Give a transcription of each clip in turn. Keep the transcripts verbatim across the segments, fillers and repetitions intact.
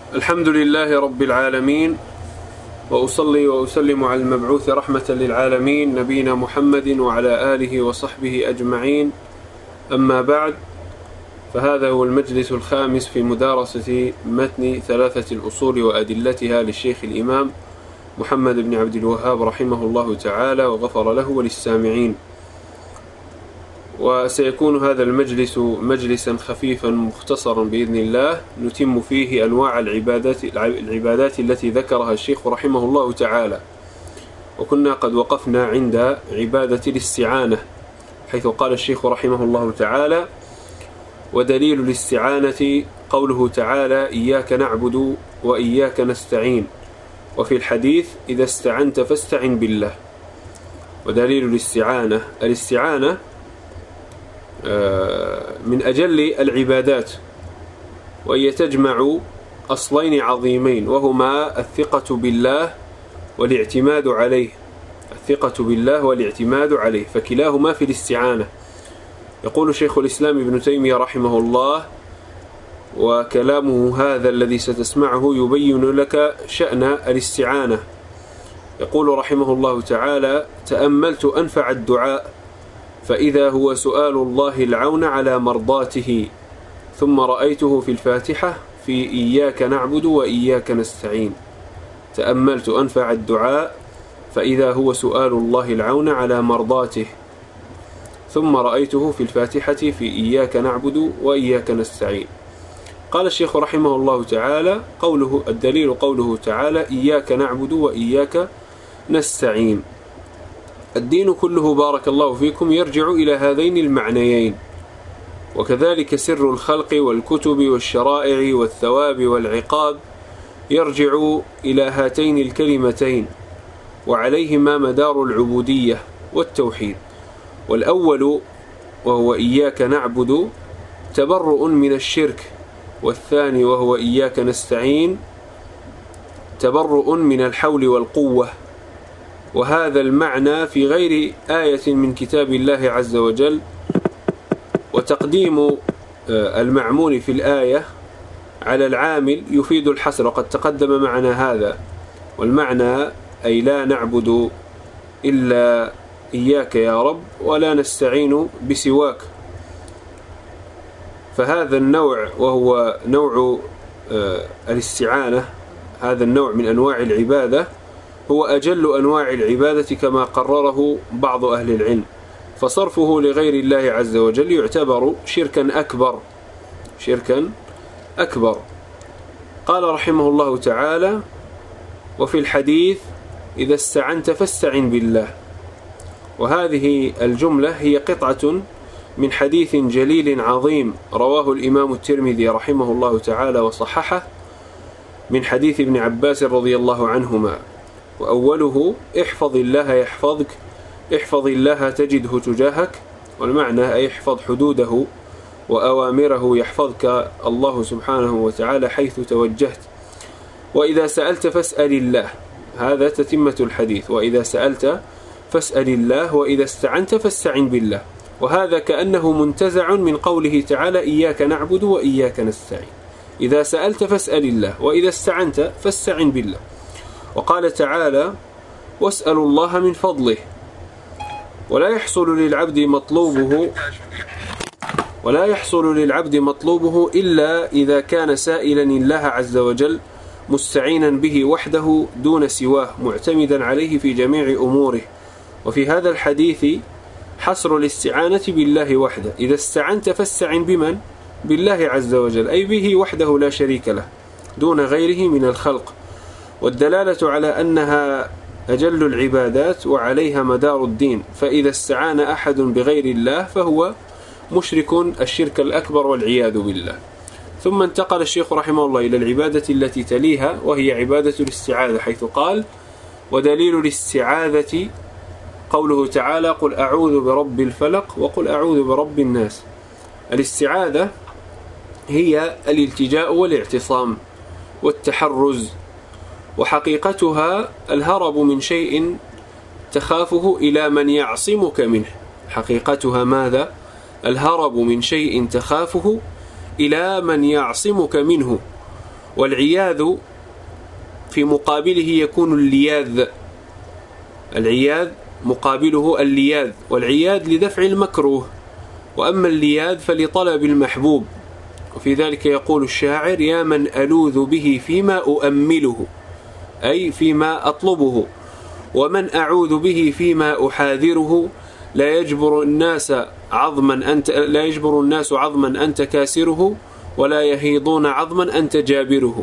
الحمد لله رب العالمين، وأصلي وأسلم على المبعوث رحمة للعالمين نبينا محمد وعلى آله وصحبه أجمعين. أما بعد، فهذا هو المجلس الخامس في مدارسة متن ثلاثة الأصول وأدلتها للشيخ الإمام محمد بن عبد الوهاب رحمه الله تعالى وغفر له وللسامعين. وسيكون هذا المجلس مجلسا خفيفا مختصرا بإذن الله، نتم فيه أنواع العبادات, العبادات التي ذكرها الشيخ رحمه الله تعالى. وكنا قد وقفنا عند عبادة الاستعانة، حيث قال الشيخ رحمه الله تعالى: ودليل الاستعانة قوله تعالى: إياك نعبد وإياك نستعين. وفي الحديث: إذا استعنت فاستعن بالله. ودليل الاستعانة، الاستعانة من أجل العبادات، وهي تجمع أصلين عظيمين، وهما الثقة بالله والاعتماد عليه. الثقة بالله والاعتماد عليه، فكلاهما في الاستعانة. يقول شيخ الإسلام ابن تيمية رحمه الله، وكلامه هذا الذي ستسمعه يبين لك شأن الاستعانة. يقول رحمه الله تعالى: تأملت أنفع الدعاء، فإذا هو سؤال الله العون على مرضاته، ثم رأيته في الفاتحة في إياك نعبد وإياك نستعين. تأملت أنفع الدعاء، فإذا هو سؤال الله العون على مرضاته، ثم رأيته في الفاتحة في إياك نعبد وإياك نستعين. قال الشيخ رحمه الله تعالى: قوله الدليل قوله تعالى: إياك نعبد وإياك نستعين. الدين كله بارك الله فيكم يرجع إلى هذين المعنيين، وكذلك سر الخلق والكتب والشرائع والثواب والعقاب يرجع إلى هاتين الكلمتين، وعليهما مدار العبودية والتوحيد. والأول وهو إياك نعبد تبرؤ من الشرك، والثاني وهو إياك نستعين تبرؤ من الحول والقوة. وهذا المعنى في غير آية من كتاب الله عز وجل. وتقديم المعمول في الآية على العامل يفيد الحصر، وقد تقدم معنا هذا. والمعنى أي لا نعبد إلا إياك يا رب، ولا نستعين بسواك. فهذا النوع وهو نوع الاستعانة، هذا النوع من أنواع العبادة هو أجل أنواع العبادة كما قرره بعض أهل العلم، فصرفه لغير الله عز وجل يعتبر شركا أكبر شركا أكبر. قال رحمه الله تعالى: وفي الحديث: إذا استعنت فاستعن بالله. وهذه الجملة هي قطعة من حديث جليل عظيم رواه الإمام الترمذي رحمه الله تعالى وصححه، من حديث ابن عباس رضي الله عنهما، وأوله: احفظ الله يحفظك، احفظ الله تجده تجاهك. والمعنى أي احفظ حدوده وأوامره يحفظك الله سبحانه وتعالى حيث توجهت. وإذا سألت فاسأل الله، هذا تتمة الحديث: وإذا سألت فاسأل الله، وإذا استعنت فاستعن بالله. وهذا كأنه منتزع من قوله تعالى: إياك نعبد وإياك نستعين. إذا سألت فاسأل الله، وإذا استعنت فاستعن بالله. وقال تعالى: واسألوا الله من فضله. ولا يحصل للعبد مطلوبه ولا يحصل للعبد مطلوبه إلا إذا كان سائلا الله عز وجل مستعينا به وحده دون سواه، معتمدا عليه في جميع أموره. وفي هذا الحديث حصر الاستعانة بالله وحده. إذا استعنت فاستعن بمن؟ بالله عز وجل، أي به وحده لا شريك له، دون غيره من الخلق. والدلالة على أنها أجل العبادات وعليها مدار الدين. فإذا استعان أحد بغير الله فهو مشرك الشرك الأكبر والعياذ بالله. ثم انتقل الشيخ رحمه الله إلى العبادة التي تليها، وهي عبادة الاستعاذة، حيث قال: ودليل الاستعاذة قوله تعالى: قل أعوذ برب الفلق وقل أعوذ برب الناس. الاستعاذة هي الالتجاء والاعتصام والتحرز، وحقيقتها الهرب من شيء تخافه إلى من يعصمك منه. حقيقتها ماذا؟ الهرب من شيء تخافه إلى من يعصمك منه. والعياذ في مقابله يكون اللياذ. العياذ مقابله اللياذ، والعياذ لدفع المكروه، وأما اللياذ فلطلب المحبوب. وفي ذلك يقول الشاعر: يا من ألوذ به فيما أؤمله، أي فيما أطلبه، ومن أعوذ به فيما أحاذره، لا يجبر الناس عظما أنت لا يجبر الناس عظما أنت كاسره، ولا يهيضون عظما أنت جابره.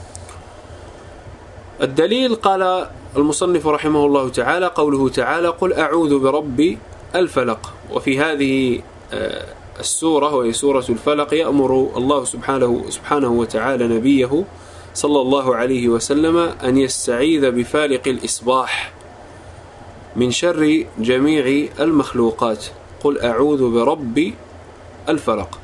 الدليل قال المصنف رحمه الله تعالى قوله تعالى: قل أعوذ برب الفلق. وفي هذه السورة وهي سورة الفلق يأمر الله سبحانه, سبحانه وتعالى نبيه صلى الله عليه وسلم أن يستعيذ بفالق الإصباح من شر جميع المخلوقات. قل أعوذ برب الفلق.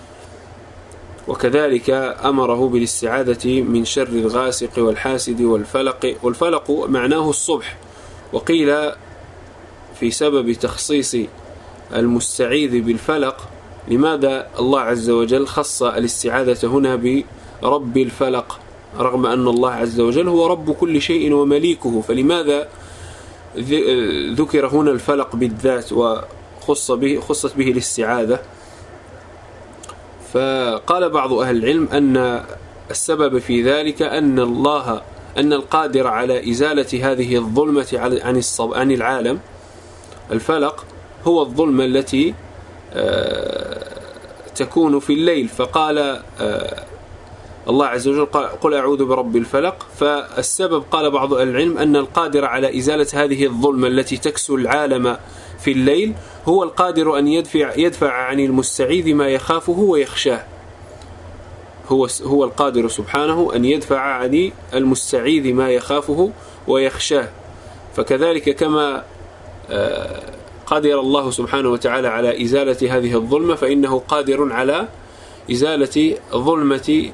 وكذلك أمره بالاستعاذة من شر الغاسق والحاسد والفلق. والفلق معناه الصبح. وقيل في سبب تخصيص المستعيذ بالفلق لماذا الله عز وجل خص الاستعاذة هنا برب الفلق، رغم أن الله عز وجل هو رب كل شيء ومليكه، فلماذا ذكر هنا الفلق بالذات وخص به خصت به الاستعاذة؟ فقال بعض أهل العلم أن السبب في ذلك أن الله أن القادر على إزالة هذه الظلمة عن عن العالم، الفلق، هو الظلمة التي تكون في الليل. فقال الله عز وجل: قل أعوذ برب الفلق. فالسبب قال بعض أهل العلم أن القادر على إزالة هذه الظلمة التي تكسو العالم في الليل هو القادر أن يدفع, يدفع عن المستعيذ ما يخافه ويخشاه. هو, هو القادر سبحانه أن يدفع عن المستعيذ ما يخافه ويخشاه. فكذلك كما قادر الله سبحانه وتعالى على إزالة هذه الظلمة، فإنه قادر على إزالة ظلمة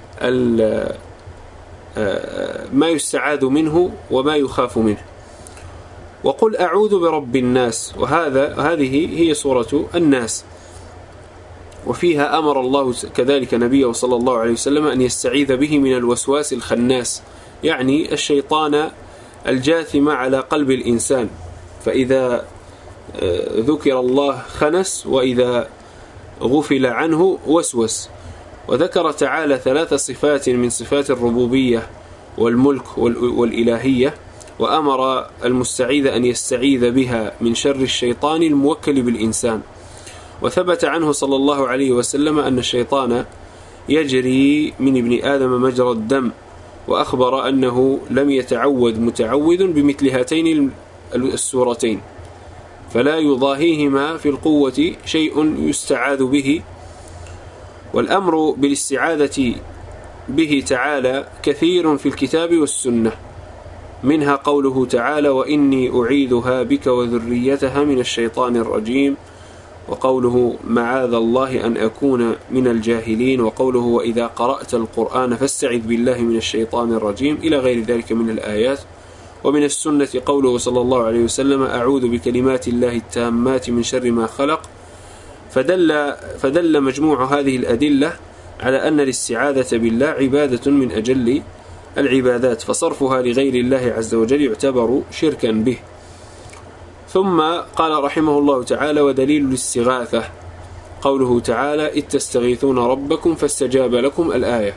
ما يستعاذ منه وما يخاف منه. وقل أعوذ برب الناس، وهذا هذه هي سورة الناس، وفيها أمر الله كذلك نبيه صلى الله عليه وسلم أن يستعيذ به من الوسواس الخناس، يعني الشيطان الجاثم على قلب الإنسان، فإذا ذكر الله خنس، وإذا غفل عنه وسوس. وذكر تعالى ثلاث صفات من صفات الربوبية والملك والإلهية، وأمر المستعيذ أن يستعيذ بها من شر الشيطان الموكل بالإنسان. وثبت عنه صلى الله عليه وسلم أن الشيطان يجري من ابن آدم مجرى الدم، وأخبر أنه لم يتعود متعوذ بمثل هاتين السورتين، فلا يضاهيهما في القوة شيء يستعاذ به. والأمر بالاستعاذة به تعالى كثير في الكتاب والسنة، منها قوله تعالى: وإني أعيذها بك وذريتها من الشيطان الرجيم، وقوله: معاذ الله أن أكون من الجاهلين، وقوله: وإذا قرأت القرآن فاستعذ بالله من الشيطان الرجيم، إلى غير ذلك من الآيات. ومن السنة قوله صلى الله عليه وسلم: أعوذ بكلمات الله التامات من شر ما خلق. فدل, فدل مجموع هذه الأدلة على أن الاستعاذة بالله عبادة من أجل العبادات، فصرفها لغير الله عز وجل يعتبر شركا به. ثم قال رحمه الله تعالى: ودليل الاستغاثة قوله تعالى: إذ تستغيثون ربكم فاستجاب لكم، الآية.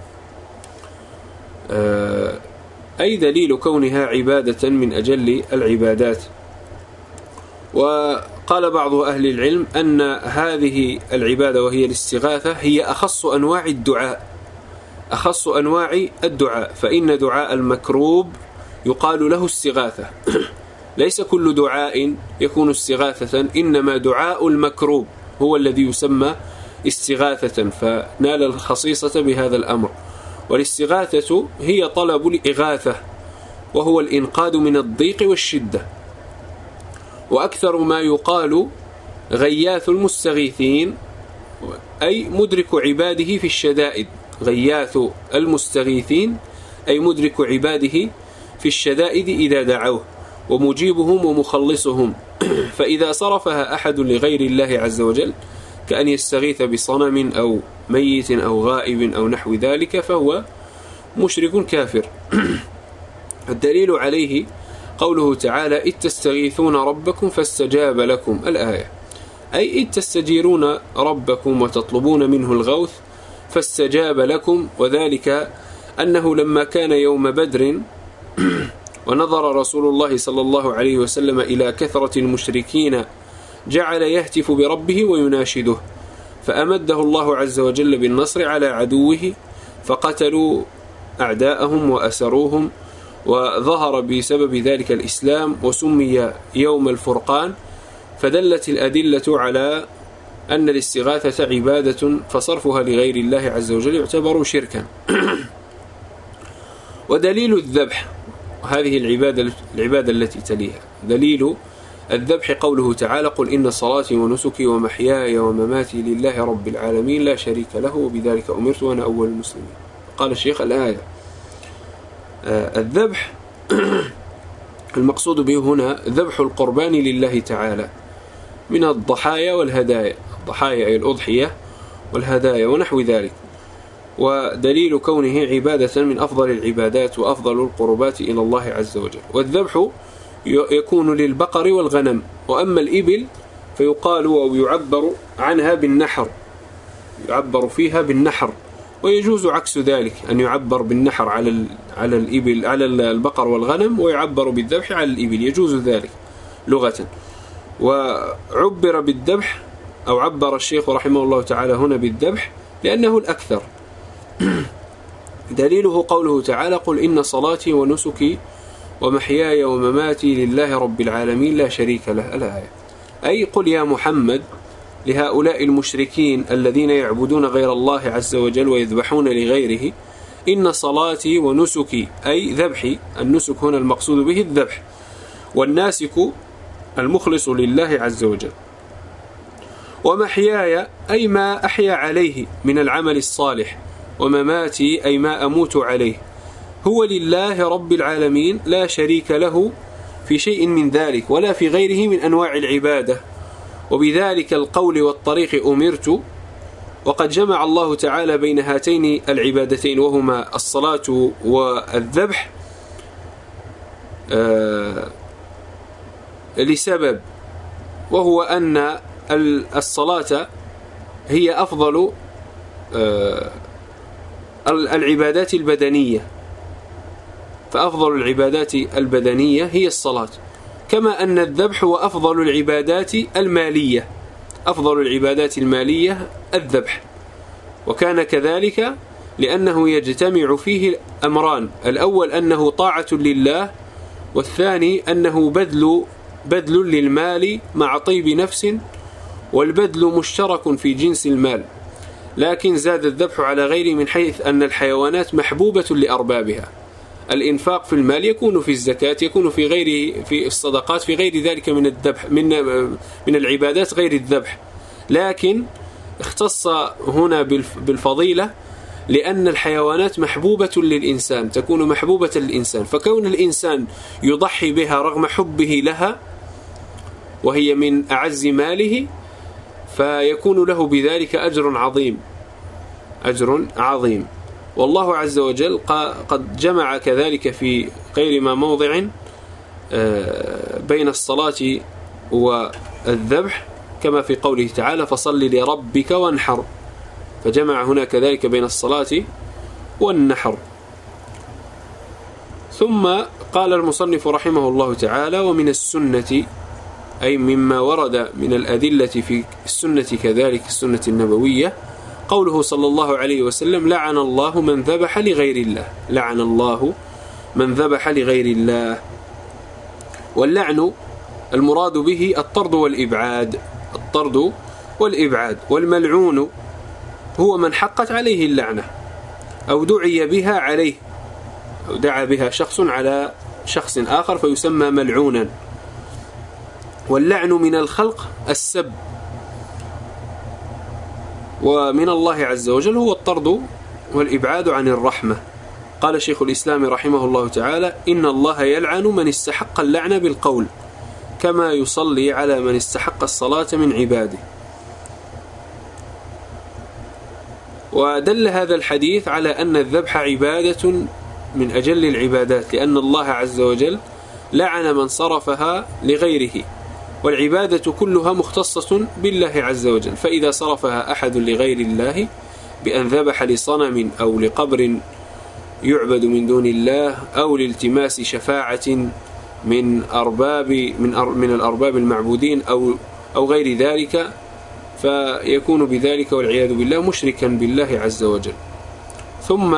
أي دليل كونها عبادة من أجل العبادات. وقال بعض أهل العلم أن هذه العبادة وهي الاستغاثة هي أخص أنواع الدعاء، أخص أنواع الدعاء، فإن دعاء المكروب يقال له استغاثة. ليس كل دعاء يكون استغاثة، إنما دعاء المكروب هو الذي يسمى استغاثة، فنال الخصيصة بهذا الأمر. والاستغاثة هي طلب الإغاثة، وهو الإنقاذ من الضيق والشدة. وأكثر ما يقال غياث المستغيثين، أي مدرك عباده في الشدائد. غياث المستغيثين أي مدرك عباده في الشدائد إذا دعوه، ومجيبهم ومخلصهم. فإذا صرفها أحد لغير الله عز وجل، كأن يستغيث بصنم أو ميت أو غائب أو نحو ذلك، فهو مشرك كافر. الدليل عليه قوله تعالى: إذ تستغيثون ربكم فاستجاب لكم، الآية، أي إذ تستجيرون ربكم وتطلبون منه الغوث فاستجاب لكم، وذلك أنه لما كان يوم بدر ونظر رسول الله صلى الله عليه وسلم إلى كثرة المشركين جعل يهتف بربه ويناشده، فأمده الله عز وجل بالنصر على عدوه، فقتلوا أعداءهم وأسروهم، وظهر بسبب ذلك الإسلام، وسمي يوم الفرقان. فدلت الأدلة على أن الاستغاثة عبادة، فصرفها لغير الله عز وجل يعتبر شركا. ودليل الذبح، وهذه العبادة, العبادة التي تليها، دليل الذبح قوله تعالى: قل إن صلاتي ونسكي ومحياي ومماتي لله رب العالمين لا شريك له وبذلك أمرت وأنا أول المسلمين. قال الشيخ: الآية آه الذبح المقصود به هنا ذبح القربان لله تعالى من الضحايا والهدايا، الضحايا أي الأضحية والهدايا ونحو ذلك. ودليل كونه عبادة من أفضل العبادات وأفضل القربات إلى الله عز وجل. والذبح يكون للبقر والغنم، وأما الإبل فيقال أو يعبر عنها بالنحر، يعبر فيها بالنحر، ويجوز عكس ذلك أن يعبر بالنحر على على الإبل على البقر والغنم، ويعبر بالذبح على الإبل، يجوز ذلك لغة. وعبر بالذبح أو عبر الشيخ رحمه الله تعالى هنا بالذبح لأنه الأكثر. دليله قوله تعالى: قل إن صلاتي ونسكي ومحياي ومماتي لله رب العالمين لا شريك له، الآية، أي قل يا محمد لهؤلاء المشركين الذين يعبدون غير الله عز وجل ويذبحون لغيره: إن صلاتي ونسكي، أي ذبحي، النسك هنا المقصود به الذبح، والناسك المخلص لله عز وجل، ومحياي أي ما أحيا عليه من العمل الصالح، ومماتي أي ما أموت عليه، هو لله رب العالمين لا شريك له في شيء من ذلك ولا في غيره من أنواع العبادة، وبذلك القول والطريق أمرت. وقد جمع الله تعالى بين هاتين العبادتين وهما الصلاة والذبح آه لسبب، وهو أن الصلاة هي أفضل آه العبادات البدنية، فأفضل العبادات البدنية هي الصلاة، كما أن الذبح هو أفضل العبادات المالية، أفضل العبادات المالية الذبح، وكان كذلك لأنه يجتمع فيه أمران: الأول أنه طاعة لله، والثاني أنه بذل بذل للمال مع طيب نفس، والبذل مشترك في جنس المال، لكن زاد الذبح على غيره من حيث أن الحيوانات محبوبة لأربابها. الإنفاق في المال يكون في الزكاة، يكون في غير في الصدقات، في غير ذلك من الذبح من من العبادات غير الذبح، لكن اختص هنا بالفضيلة لأن الحيوانات محبوبة للإنسان، تكون محبوبة للإنسان، فكون الإنسان يضحي بها رغم حبه لها وهي من أعز ماله فيكون له بذلك أجر عظيم، أجر عظيم. والله عز وجل قد جمع كذلك في غير ما موضع بين الصلاة والذبح، كما في قوله تعالى: فصل لربك وانحر، فجمع هنا كذلك بين الصلاة والنحر. ثم قال المصنف رحمه الله تعالى: ومن السنة، أي مما ورد من الأدلة في السنة كذلك السنة النبوية، قوله صلى الله عليه وسلم: لعن الله من ذبح لغير الله، لعن الله من ذبح لغير الله. واللعن المراد به الطرد والإبعاد، الطرد والإبعاد. والملعون هو من حقت عليه اللعنة أو دعي بها عليه، أو دعا بها شخص على شخص آخر فيسمى ملعونا. واللعن من الخلق السب، ومن الله عز وجل هو الطرد والإبعاد عن الرحمة. قال شيخ الإسلام رحمه الله تعالى: إن الله يلعن من استحق اللعن بالقول، كما يصلي على من استحق الصلاة من عباده. ودل هذا الحديث على أن الذبح عبادة من أجل العبادات، لأن الله عز وجل لعن من صرفها لغيره، والعبادة كلها مختصة بالله عز وجل، فإذا صرفها أحد لغير الله بأن ذبح لصنم أو لقبر يعبد من دون الله أو لالتماس شفاعة من أرباب من أر من الأرباب المعبودين أو أو غير ذلك، فيكون بذلك والعياذ بالله مشركا بالله عز وجل. ثم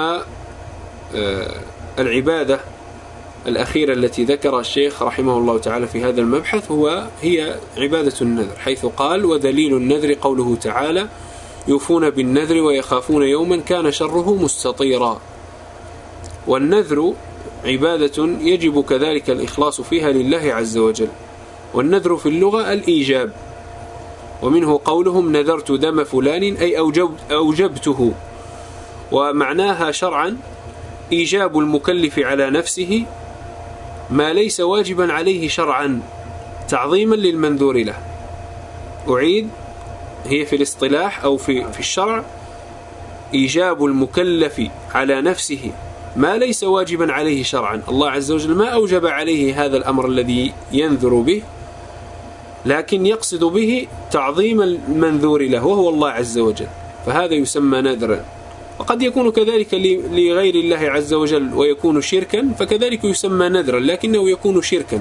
العبادة الأخيرة التي ذكر الشيخ رحمه الله تعالى في هذا المبحث هو هي عبادة النذر، حيث قال: ودليل النذر قوله تعالى: يوفون بالنذر ويخافون يوما كان شره مستطيرا. والنذر عبادة يجب كذلك الإخلاص فيها لله عز وجل، والنذر في اللغة الإيجاب، ومنه قولهم: نذرت دم فلان أي أوجب أوجبته. ومعناها شرعا إيجاب المكلف على نفسه ما ليس واجبا عليه شرعا تعظيما للمنذور له. أعيد، هي في الاصطلاح أو في, في الشرع إيجاب المكلف على نفسه ما ليس واجبا عليه شرعا. الله عز وجل ما أوجب عليه هذا الأمر الذي ينذر به، لكن يقصد به تعظيم المنذور له وهو الله عز وجل، فهذا يسمى نذرا. وقد يكون كذلك لغير الله عز وجل ويكون شركا، فكذلك يسمى نذرا لكنه يكون شركا.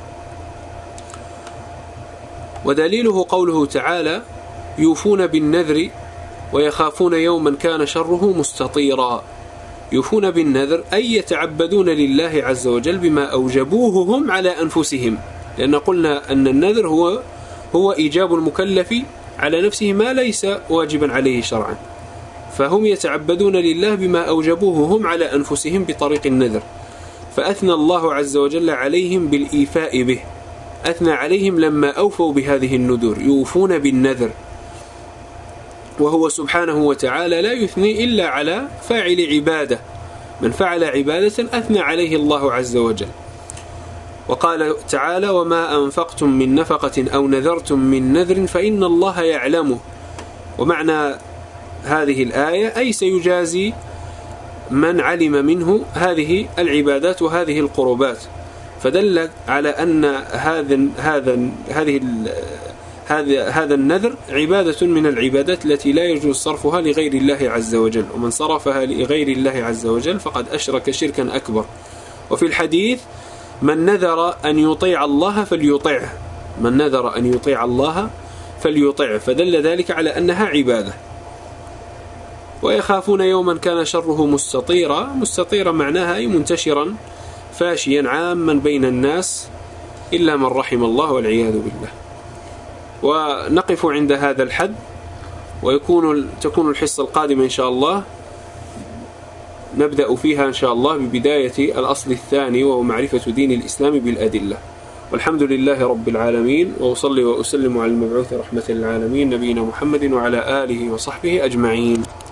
ودليله قوله تعالى: يوفون بالنذر ويخافون يوما كان شره مستطيرا. يوفون بالنذر أي يتعبدون لله عز وجل بما أوجبوه هم على أنفسهم، لأن قلنا أن النذر هو هو إيجاب المكلف على نفسه ما ليس واجبا عليه شرعا، فهم يتعبدون لله بما أوجبوه هم على أنفسهم بطريق النذر. فأثنى الله عز وجل عليهم بالإيفاء به، أثنى عليهم لما أوفوا بهذه النذور، يوفون بالنذر، وهو سبحانه وتعالى لا يثني إلا على فاعل عبادة، من فعل عبادة أثنى عليه الله عز وجل. وقال تعالى: وما أنفقتم من نفقة أو نذرتم من نذر فإن الله يعلمه. ومعنى هذه الآية أي سيجازي من علم منه هذه العبادات وهذه القربات، فدل على أن هذا هذا هذه هذا هذا النذر عبادة من العبادات التي لا يجوز صرفها لغير الله عز وجل، ومن صرفها لغير الله عز وجل فقد أشرك شركا أكبر. وفي الحديث: من نذر أن يطيع الله فليطعه، من نذر أن يطيع الله فليطعه، فدل ذلك على أنها عبادة. ويخافون يوما كان شره مستطيرا، مستطيرا معناها أي منتشرا فاشيا عاما بين الناس إلا من رحم الله والعياذ بالله. ونقف عند هذا الحد، ويكون تكون الحصة القادمة إن شاء الله نبدأ فيها إن شاء الله ببداية الأصل الثاني وهو معرفة دين الإسلام بالأدلة. والحمد لله رب العالمين، وأصلي وأسلم على المبعوث رحمة للعالمين نبينا محمد وعلى آله وصحبه أجمعين.